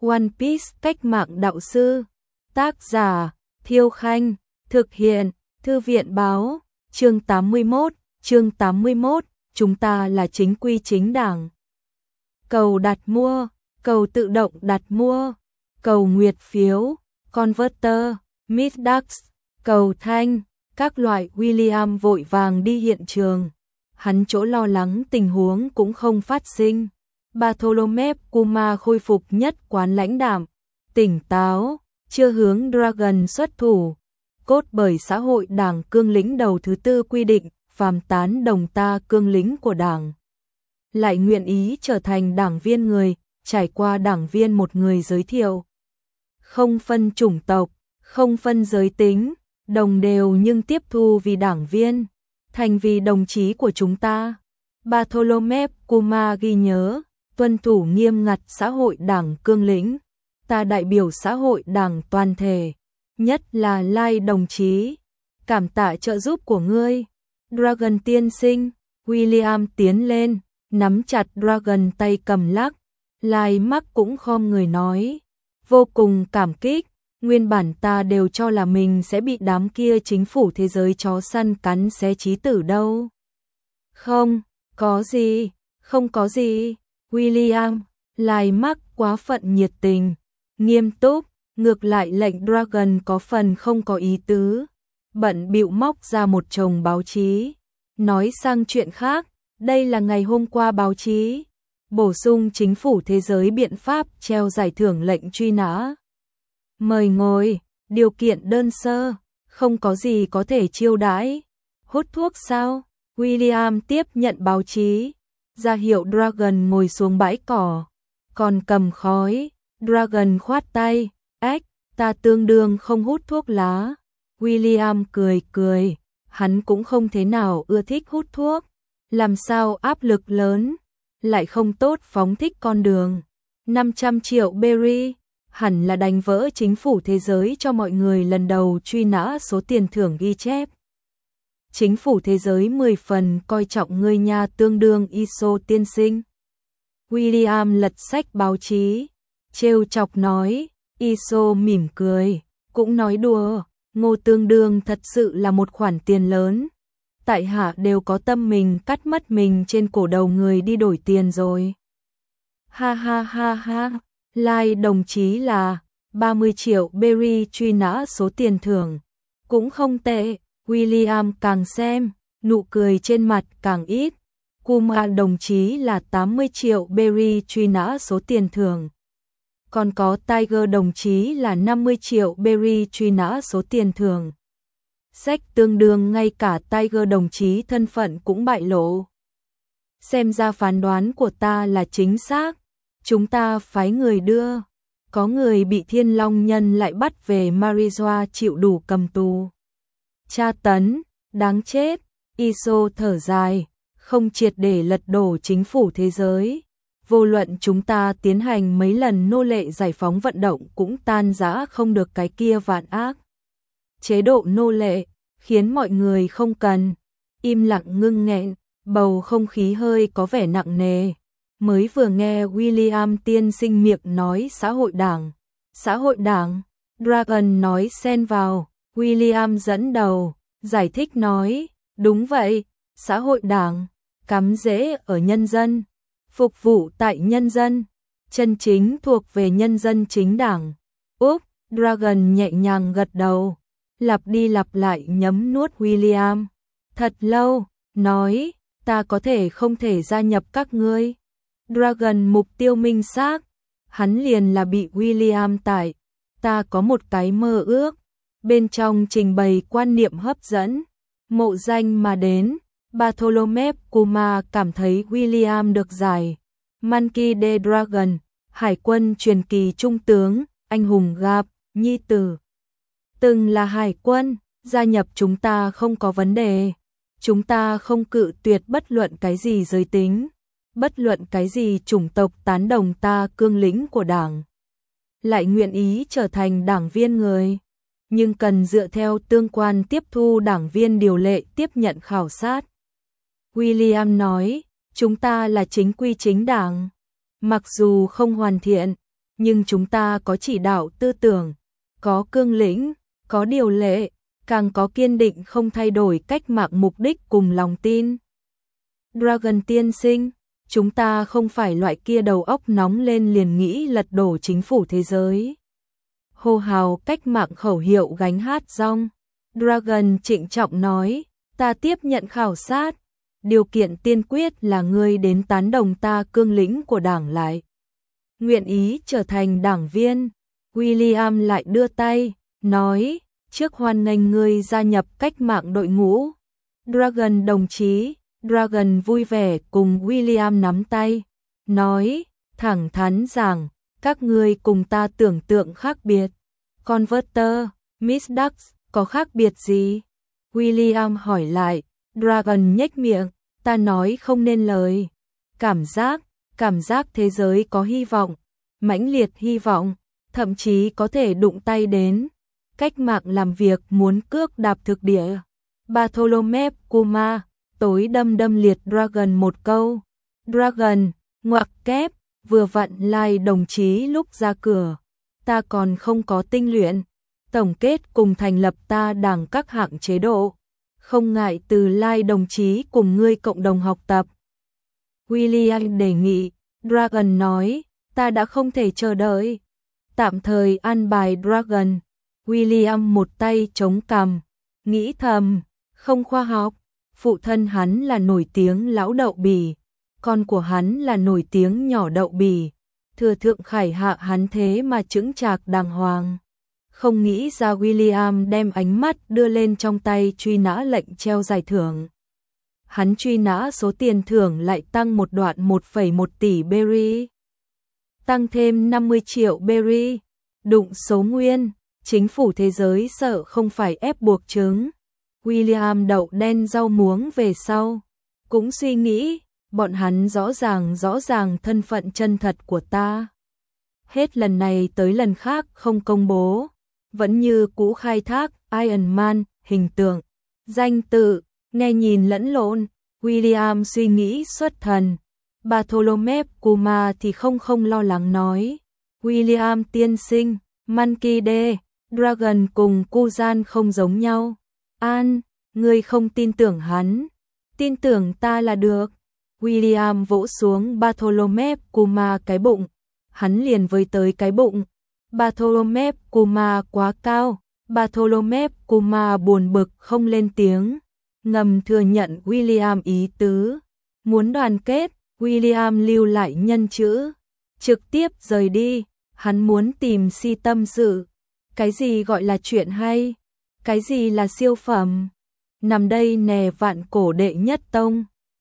One Piece cách mạng đạo sư. Tác giả Thiêu Khanh. Thực hiện Thư viện báo. Chương 81, chúng ta là chính quy chính đảng. Cầu đặt mua, cầu tự động đặt mua, cầu nguyệt phiếu, converter, Middax, cầu thanh, các loại. William vội vàng đi hiện trường. Hắn chỗ lo lắng tình huống cũng không phát sinh. Bartholomew Kuma khôi phục nhất quán lãnh đạm, tỉnh táo, chưa hướng Dragon xuất thủ. Cốt bởi xã hội đảng cương lĩnh đầu thứ 4 quy định, phàm tán đồng ta cương lĩnh của đảng, lại nguyện ý trở thành đảng viên người, trải qua đảng viên một người giới thiệu. Không phân chủng tộc, không phân giới tính, đồng đều nhưng tiếp thu vì đảng viên, thành vì đồng chí của chúng ta. Bartholomew Kuma ghi nhớ, tuân thủ nghiêm ngặt xã hội đảng cương lĩnh. Ta đại biểu xã hội đảng toàn thể, nhất là Lai đồng chí, cảm tạ trợ giúp của ngươi. Dragon tiên sinh. William tiến lên, nắm chặt Dragon tay cầm lắc. Lai mắc cũng khom người nói, vô cùng cảm kích. Nguyên bản ta đều cho là mình sẽ bị đám kia chính phủ thế giới chó săn cắn xé chí tử đâu. Không có gì, không có gì. William, Lai mắc quá phận nhiệt tình, nghiêm túc, ngược lại lệnh Dragon có phần không có ý tứ, bận bịu móc ra một chồng báo chí, nói sang chuyện khác, đây là ngày hôm qua báo chí, bổ sung chính phủ thế giới biện pháp treo giải thưởng lệnh truy nã. Mời ngồi, điều kiện đơn sơ, không có gì có thể chiêu đãi. Hút thuốc sao? William tiếp nhận báo chí, ra hiệu Dragon ngồi xuống bãi cỏ, còn cầm khói. Dragon khoát tay, ếch, ta tương đương không hút thuốc lá. William cười cười, hắn cũng không thế nào ưa thích hút thuốc, làm sao áp lực lớn, lại không tốt phóng thích con đường. 500 triệu berry, hẳn là đánh vỡ chính phủ thế giới cho mọi người lần đầu truy nã số tiền thưởng ghi chép. Chính phủ thế giới 10 phần coi trọng ngươi nha, tương đương ISO tiên sinh. William lật sách báo chí, trêu chọc nói. ISO mỉm cười, cũng nói đùa, Ngô tương đương thật sự là một khoản tiền lớn. Tại hạ đều có tâm mình cắt mất mình trên cổ đầu người đi đổi tiền rồi. Ha ha ha ha, Lai đồng chí là 30 triệu berry truy nã số tiền thưởng, cũng không tệ. William càng xem, nụ cười trên mặt càng ít. Kuma đồng chí là 80 triệu berry truy nã số tiền thưởng. Còn có Tiger đồng chí là 50 triệu berry truy nã số tiền thưởng. Sách tương đương ngay cả Tiger đồng chí thân phận cũng bại lộ. Xem ra phán đoán của ta là chính xác. Chúng ta phái người đưa. Có người bị Thiên Long Nhân lại bắt về Marijoa chịu đủ cầm tù. Tra tấn, đáng chết. ISO thở dài, không triệt để lật đổ chính phủ thế giới. Vô luận chúng ta tiến hành mấy lần nô lệ giải phóng vận động cũng tan rã không được cái kia vạn ác. Chế độ nô lệ, khiến mọi người không cần. Im lặng ngưng nghẹn, bầu không khí hơi có vẻ nặng nề. Mới vừa nghe William tiên sinh miệng nói xã hội đảng. Xã hội đảng, Dragon nói xen vào. William dẫn đầu, giải thích nói, đúng vậy, xã hội đảng, cắm rễ ở nhân dân, phục vụ tại nhân dân, chân chính thuộc về nhân dân chính đảng. Úc, Dragon nhẹ nhàng gật đầu, lặp đi lặp lại nhấm nuốt William. Thật lâu, nói, ta có thể không thể gia nhập các ngươi. Dragon mục tiêu minh xác, hắn liền là bị William tải. Ta có một cái mơ ước, bên trong trình bày quan niệm hấp dẫn, mộ danh mà đến. Bartholomew Kuma cảm thấy William được giải. Monkey D. Dragon, hải quân truyền kỳ trung tướng, anh hùng gặp, nhi tử. Từng là hải quân, gia nhập chúng ta không có vấn đề. Chúng ta không cự tuyệt bất luận cái gì giới tính, bất luận cái gì chủng tộc tán đồng ta cương lĩnh của đảng. Lại nguyện ý trở thành đảng viên người. Nhưng cần dựa theo tương quan tiếp thu đảng viên điều lệ tiếp nhận khảo sát. William nói, chúng ta là chính quy chính đảng. Mặc dù không hoàn thiện, nhưng chúng ta có chỉ đạo tư tưởng, có cương lĩnh, có điều lệ, càng có kiên định không thay đổi cách mạng mục đích cùng lòng tin. Dragon tiên sinh, chúng ta không phải loại kia đầu óc nóng lên liền nghĩ lật đổ chính phủ thế giới. Hô hào cách mạng khẩu hiệu gánh hát rong. Dragon trịnh trọng nói, ta tiếp nhận khảo sát, điều kiện tiên quyết là ngươi đến tán đồng ta cương lĩnh của đảng lại. Nguyện ý trở thành đảng viên. William lại đưa tay, nói, trước hoan nghênh ngươi gia nhập cách mạng đội ngũ. Dragon đồng chí. Dragon vui vẻ cùng William nắm tay, nói, thẳng thắn rằng, các ngươi cùng ta tưởng tượng khác biệt. Converter, Miss Ducks, có khác biệt gì? William hỏi lại, Dragon nhếch miệng, ta nói không nên lời. Cảm giác thế giới có hy vọng, mãnh liệt hy vọng, thậm chí có thể đụng tay đến. Cách mạng làm việc muốn cước đạp thực địa. Bartholomew Kuma tối đâm liệt Dragon một câu. Dragon, ngoặc kép, vừa vặn Lai đồng chí lúc ra cửa. Ta còn không có tinh luyện. Tổng kết cùng thành lập ta đảng các hạng chế độ. Không ngại từ Lai đồng chí cùng ngươi cộng đồng học tập. William đề nghị. Dragon nói, ta đã không thể chờ đợi. Tạm thời an bài Dragon. William một tay chống cằm, nghĩ thầm, không khoa học. Phụ thân hắn là nổi tiếng lão đậu bỉ, con của hắn là nổi tiếng nhỏ đậu bỉ, thừa thượng khải hạ hắn thế mà chững chạc đàng hoàng. Không nghĩ ra William đem ánh mắt đưa lên trong tay truy nã lệnh treo giải thưởng. Hắn truy nã số tiền thưởng lại tăng một đoạn 1,1 tỷ berry. Tăng thêm 50 triệu berry. Đụng số nguyên, chính phủ thế giới sợ không phải ép buộc chứng. William đậu đen rau muống về sau, cũng suy nghĩ, bọn hắn rõ ràng thân phận chân thật của ta. Hết lần này tới lần khác không công bố, vẫn như cũ khai thác Iron Man, hình tượng, danh tự, nghe nhìn lẫn lộn. William suy nghĩ xuất thần. Bartholomew Kuma thì không lo lắng nói, William tiên sinh, Monkey D, Dragon cùng Kuzan không giống nhau. An, ngươi không tin tưởng hắn, tin tưởng ta là được. William vỗ xuống Bartholomew Kuma cái bụng, hắn liền với tới cái bụng. Bartholomew Kuma quá cao, Bartholomew Kuma buồn bực không lên tiếng, ngầm thừa nhận William ý tứ. Muốn đoàn kết, William lưu lại nhân chữ, trực tiếp rời đi, hắn muốn tìm Si tâm sự. Cái gì gọi là chuyện hay? Cái gì là siêu phẩm? Nằm đây nè vạn cổ đệ nhất tông.